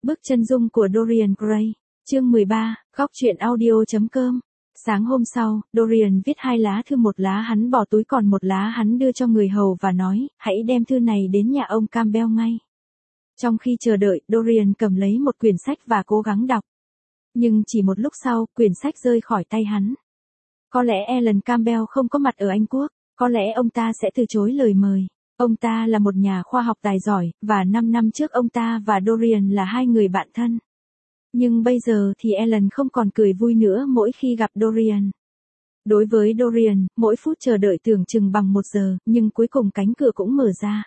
Bức chân dung của Dorian Gray, chương 13, góc truyện audio.com. Sáng hôm sau, Dorian viết 2 lá thư, một lá hắn bỏ túi còn một lá hắn đưa cho người hầu và nói, hãy đem thư này đến nhà ông Campbell ngay. Trong khi chờ đợi, Dorian cầm lấy một quyển sách và cố gắng đọc. Nhưng chỉ một lúc sau, quyển sách rơi khỏi tay hắn. Có lẽ Alan Campbell không có mặt ở Anh Quốc, có lẽ ông ta sẽ từ chối lời mời. Ông ta là một nhà khoa học tài giỏi, và 5 năm trước ông ta và Dorian là 2 người bạn thân. Nhưng bây giờ thì Alan không còn cười vui nữa mỗi khi gặp Dorian. Đối với Dorian, mỗi phút chờ đợi tưởng chừng bằng 1 giờ, nhưng cuối cùng cánh cửa cũng mở ra.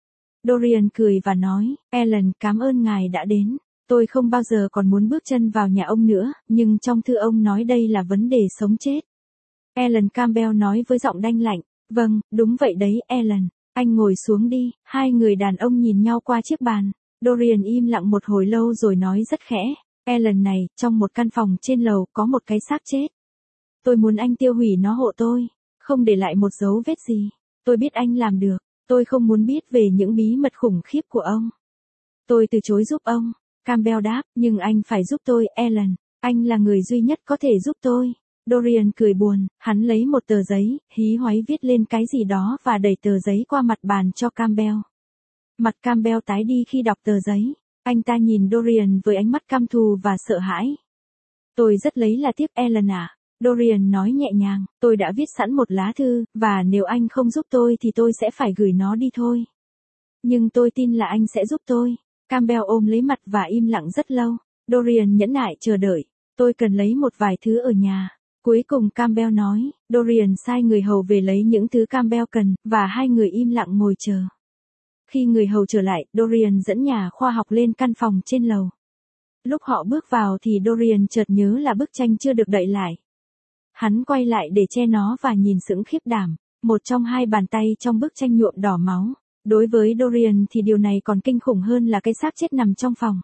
Dorian cười và nói, Alan, cảm ơn ngài đã đến. Tôi không bao giờ còn muốn bước chân vào nhà ông nữa, nhưng trong thư ông nói đây là vấn đề sống chết. Alan Campbell nói với giọng đanh lạnh, vâng, đúng vậy đấy, Alan. Anh ngồi xuống đi. 2 người đàn ông nhìn nhau qua chiếc bàn. Dorian im lặng một hồi lâu rồi nói rất khẽ, Alan này, trong một căn phòng trên lầu có một cái xác chết. Tôi muốn anh tiêu hủy nó hộ tôi, không để lại một dấu vết gì. Tôi biết anh làm được. Tôi không muốn biết về những bí mật khủng khiếp của ông. Tôi từ chối giúp ông. Campbell đáp, nhưng anh phải giúp tôi, Alan. Anh là người duy nhất có thể giúp tôi. Dorian cười buồn, hắn lấy một tờ giấy, hí hoáy viết lên cái gì đó và đẩy tờ giấy qua mặt bàn cho Campbell. Mặt Campbell tái đi khi đọc tờ giấy. Anh ta nhìn Dorian với ánh mắt căm thù và sợ hãi. Tôi rất lấy là tiếc, Alan ạ. Dorian nói nhẹ nhàng, tôi đã viết sẵn một lá thư, và nếu anh không giúp tôi thì tôi sẽ phải gửi nó đi thôi. Nhưng tôi tin là anh sẽ giúp tôi. Campbell ôm lấy mặt và im lặng rất lâu. Dorian nhẫn nại chờ đợi. Tôi cần lấy một vài thứ ở nhà. Cuối cùng Campbell nói, Dorian sai người hầu về lấy những thứ Campbell cần, và 2 người im lặng ngồi chờ. Khi người hầu trở lại, Dorian dẫn nhà khoa học lên căn phòng trên lầu. Lúc họ bước vào thì Dorian chợt nhớ là bức tranh chưa được đậy lại. Hắn quay lại để che nó và nhìn sững khiếp đảm. Một trong 2 bàn tay trong bức tranh nhuộm đỏ máu. Đối với Dorian thì điều này còn kinh khủng hơn là cái xác chết nằm trong phòng.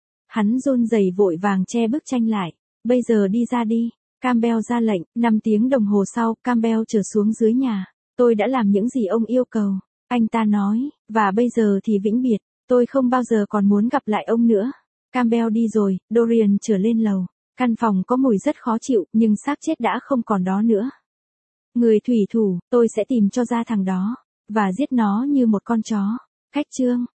Hắn run rẩy vội vàng che bức tranh lại. Bây giờ đi ra đi. Campbell ra lệnh. 5 tiếng đồng hồ sau, Campbell trở xuống dưới nhà. Tôi đã làm những gì ông yêu cầu. Anh ta nói, và bây giờ thì vĩnh biệt. Tôi không bao giờ còn muốn gặp lại ông nữa. Campbell đi rồi, Dorian trở lên lầu. Căn phòng có mùi rất khó chịu, nhưng xác chết đã không còn đó nữa. Người thủy thủ, tôi sẽ tìm cho ra thằng đó, và giết nó như một con chó. Cách chương.